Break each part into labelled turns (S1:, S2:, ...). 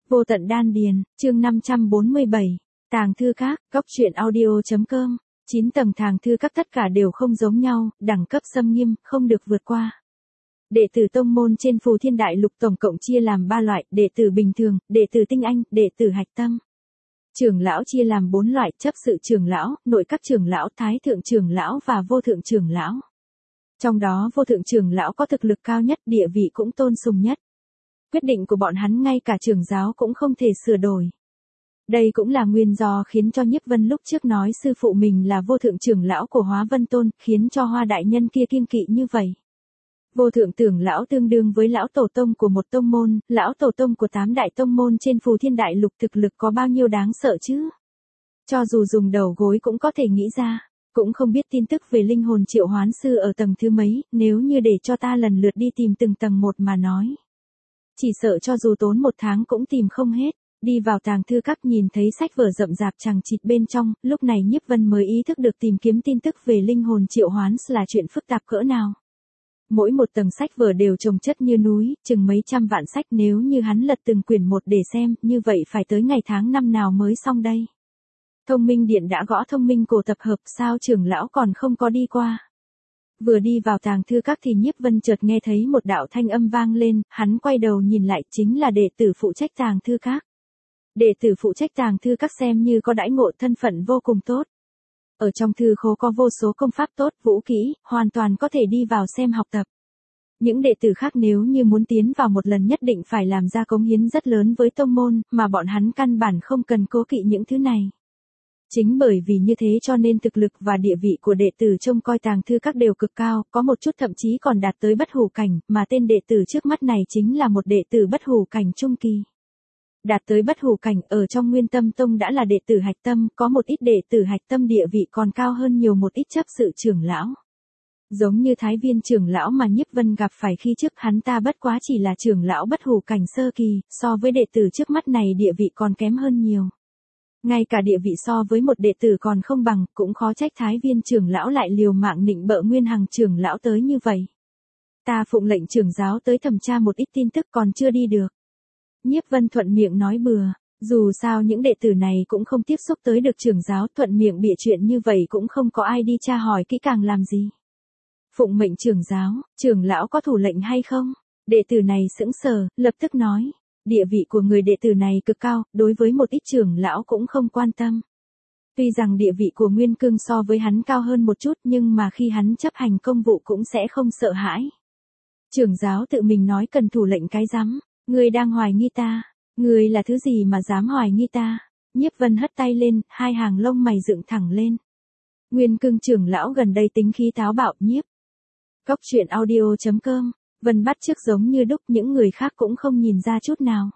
S1: Vô tận đan điền, chương 547, tàng thư các, góc truyện audio.com, 9 tầng tàng thư các tất cả đều không giống nhau, đẳng cấp xâm nghiêm, không được vượt qua. Đệ tử tông môn trên Phù Thiên Đại Lục tổng cộng chia làm 3 loại, đệ tử bình thường, đệ tử tinh anh, đệ tử hạch tâm. Trưởng lão chia làm 4 loại, chấp sự trưởng lão, nội các trưởng lão, thái thượng trưởng lão và vô thượng trưởng lão. Trong đó vô thượng trưởng lão có thực lực cao nhất, địa vị cũng tôn sùng nhất. Quyết định của bọn hắn ngay cả trưởng giáo cũng không thể sửa đổi. Đây cũng là nguyên do khiến cho Nhiếp Vân lúc trước nói sư phụ mình là vô thượng trưởng lão của Hóa Vân Tôn, khiến cho Hoa đại nhân kia kiêng kỵ như vậy. Vô thượng trưởng lão tương đương với lão tổ tông của một tông môn, lão tổ tông của 8 đại tông môn trên Phù Thiên Đại Lục, thực lực có bao nhiêu đáng sợ chứ? Cho dù dùng đầu gối cũng có thể nghĩ ra. Cũng không biết tin tức về linh hồn triệu hoán sư ở tầng thứ mấy, nếu như để cho ta lần lượt đi tìm từng tầng một mà nói. Chỉ sợ cho dù tốn 1 tháng cũng tìm không hết. Đi vào tàng thư các nhìn thấy sách vở rậm rạp chằng chịt bên trong, lúc này Nhiếp Vân mới ý thức được tìm kiếm tin tức về linh hồn triệu hoán là chuyện phức tạp cỡ nào. Mỗi một tầng sách vở đều chồng chất như núi, chừng mấy trăm vạn sách, nếu như hắn lật từng quyển một để xem, như vậy phải tới ngày tháng năm nào mới xong đây. Thông minh điện đã gõ thông minh cổ tập hợp, sao trưởng lão còn không có đi qua. Vừa đi vào tàng thư các thì Nhiếp Vân chợt nghe thấy một đạo thanh âm vang lên, hắn quay đầu nhìn lại, chính là đệ tử phụ trách tàng thư các. Đệ tử phụ trách tàng thư các xem như có đãi ngộ, thân phận vô cùng tốt. Ở trong thư khố có vô số công pháp tốt, vũ kỹ, hoàn toàn có thể đi vào xem học tập. Những đệ tử khác nếu như muốn tiến vào một lần nhất định phải làm ra cống hiến rất lớn với tông môn, mà bọn hắn căn bản không cần cố kỵ những thứ này. Chính bởi vì như thế cho nên thực lực và địa vị của đệ tử trông coi tàng thư các đều cực cao, có một chút thậm chí còn đạt tới bất hủ cảnh, mà tên đệ tử trước mắt này chính là một đệ tử bất hủ cảnh trung kỳ. Đạt tới bất hủ cảnh, ở trong Nguyên Tâm Tông đã là đệ tử hạch tâm, có một ít đệ tử hạch tâm địa vị còn cao hơn nhiều một ít chấp sự trưởng lão. Giống như Thái Viên trưởng lão mà Nhiếp Vân gặp phải khi trước, hắn ta bất quá chỉ là trưởng lão bất hủ cảnh sơ kỳ, so với đệ tử trước mắt này địa vị còn kém hơn nhiều. Ngay cả địa vị so với một đệ tử còn không bằng, cũng khó trách Thái Viên trưởng lão lại liều mạng nịnh bợ Nguyên Hằng trưởng lão tới như vậy. Ta phụng lệnh trưởng giáo tới thẩm tra một ít tin tức, còn chưa đi được. Nhiếp Vân thuận miệng nói bừa, dù sao những đệ tử này cũng không tiếp xúc tới được trưởng giáo, thuận miệng bịa chuyện như vậy cũng không có ai đi tra hỏi kỹ càng làm gì. Phụng mệnh trưởng giáo, trưởng lão có thủ lệnh hay không? Đệ tử này sững sờ, lập tức nói. Địa vị của người đệ tử này cực cao, đối với một ít trưởng lão cũng không quan tâm. Tuy rằng địa vị của Nguyên Cương so với hắn cao hơn một chút, nhưng mà khi hắn chấp hành công vụ cũng sẽ không sợ hãi. Trưởng giáo tự mình nói cần thủ lệnh cái rắm, ngươi đang hoài nghi ta, ngươi là thứ gì mà dám hoài nghi ta? Nhiếp Vân hất tay lên, hai hàng lông mày dựng thẳng lên. Nguyên Cương trưởng lão gần đây tính khí táo bạo. Nhiếp. Góc truyện audio.com. Vân bắt chước giống như đúc, những người khác cũng không nhìn ra chút nào.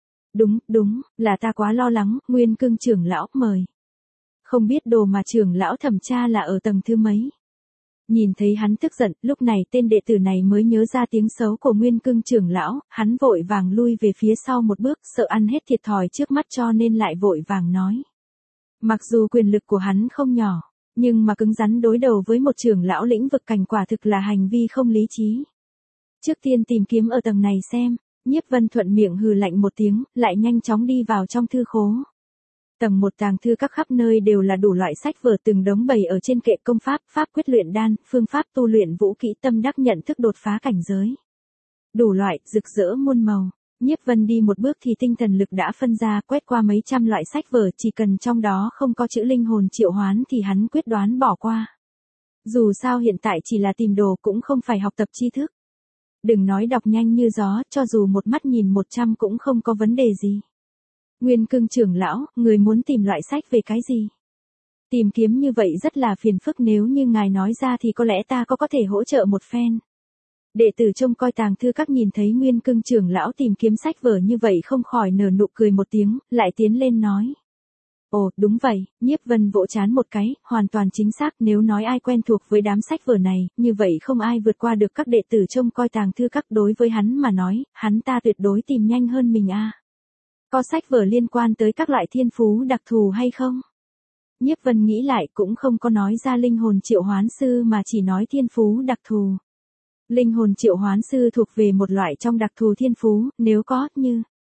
S1: Đúng, là ta quá lo lắng. Nguyên Cương trưởng lão, mời. Không biết đồ mà trưởng lão thẩm tra là ở tầng thứ mấy. Nhìn thấy hắn tức giận, lúc này tên đệ tử này mới nhớ ra tiếng xấu của Nguyên Cương trưởng lão, hắn vội vàng lui về phía sau một bước, sợ ăn hết thiệt thòi trước mắt cho nên lại vội vàng nói. Mặc dù quyền lực của hắn không nhỏ, nhưng mà cứng rắn đối đầu với một trưởng lão lĩnh vực cảnh quả thực là hành vi không lý trí. Trước tiên tìm kiếm ở tầng này xem. Nhiếp Vân thuận miệng hừ lạnh một tiếng, lại nhanh chóng đi vào trong thư khố. Tầng 1 tàng thư các khắp nơi đều là đủ loại sách vở, từng đống bày ở trên kệ công pháp, pháp quyết luyện đan, phương pháp tu luyện vũ kỹ, tâm đắc nhận thức đột phá cảnh giới. Đủ loại, rực rỡ muôn màu. Nhiếp Vân đi một bước thì tinh thần lực đã phân ra, quét qua mấy trăm loại sách vở, chỉ cần trong đó không có chữ linh hồn triệu hoán thì hắn quyết đoán bỏ qua. Dù sao hiện tại chỉ là tìm đồ, cũng không phải học tập tri thức. Đừng nói đọc nhanh như gió, cho dù một mắt nhìn 100 cũng không có vấn đề gì. Nguyên Cương trưởng lão, người muốn tìm loại sách về cái gì? Tìm kiếm như vậy rất là phiền phức, nếu như ngài nói ra thì có lẽ ta có thể hỗ trợ một phen. Đệ tử trông coi tàng thư các nhìn thấy Nguyên Cương trưởng lão tìm kiếm sách vở như vậy không khỏi nở nụ cười một tiếng, lại tiến lên nói. Ồ, đúng vậy. Nhiếp Vân vỗ trán một cái, hoàn toàn chính xác, nếu nói ai quen thuộc với đám sách vở này, như vậy không ai vượt qua được các đệ tử trông coi tàng thư các, đối với hắn mà nói, hắn ta tuyệt đối tìm nhanh hơn mình a. Có sách vở liên quan tới các loại thiên phú đặc thù hay không? Nhiếp Vân nghĩ lại cũng không có nói ra linh hồn triệu hoán sư mà chỉ nói thiên phú đặc thù. Linh hồn triệu hoán sư thuộc về một loại trong đặc thù thiên phú, nếu có, như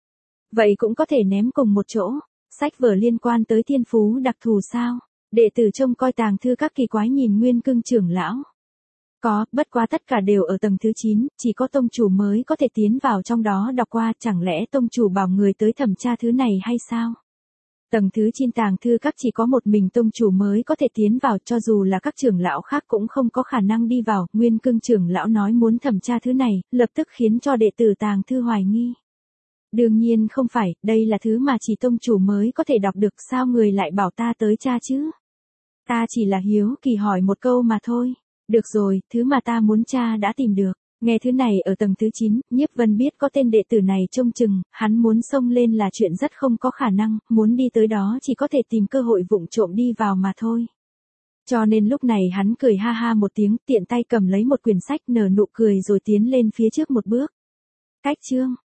S1: Vậy cũng có thể ném cùng một chỗ. Sách vở liên quan tới thiên phú đặc thù sao? Đệ tử trông coi tàng thư các kỳ quái nhìn Nguyên Cương trưởng lão. Có, bất quá tất cả đều ở tầng thứ 9, chỉ có tông chủ mới có thể tiến vào trong đó đọc qua, chẳng lẽ tông chủ bảo người tới thẩm tra thứ này hay sao? Tầng thứ 9 tàng thư các chỉ có một mình tông chủ mới có thể tiến vào, cho dù là các trưởng lão khác cũng không có khả năng đi vào. Nguyên Cương trưởng lão nói muốn thẩm tra thứ này, lập tức khiến cho đệ tử tàng thư hoài nghi. Đương nhiên không phải, đây là thứ mà chỉ tông chủ mới có thể đọc được, sao người lại bảo ta tới tra chứ? Ta chỉ là hiếu kỳ hỏi một câu mà thôi. Được rồi, thứ mà ta muốn tra đã tìm được. Nghe thứ này ở tầng thứ 9, Nhiếp Vân biết có tên đệ tử này trông chừng, hắn muốn xông lên là chuyện rất không có khả năng, muốn đi tới đó chỉ có thể tìm cơ hội vụng trộm đi vào mà thôi. Cho nên lúc này hắn cười ha ha một tiếng, tiện tay cầm lấy một quyển sách nở nụ cười rồi tiến lên phía trước một bước. Cách chương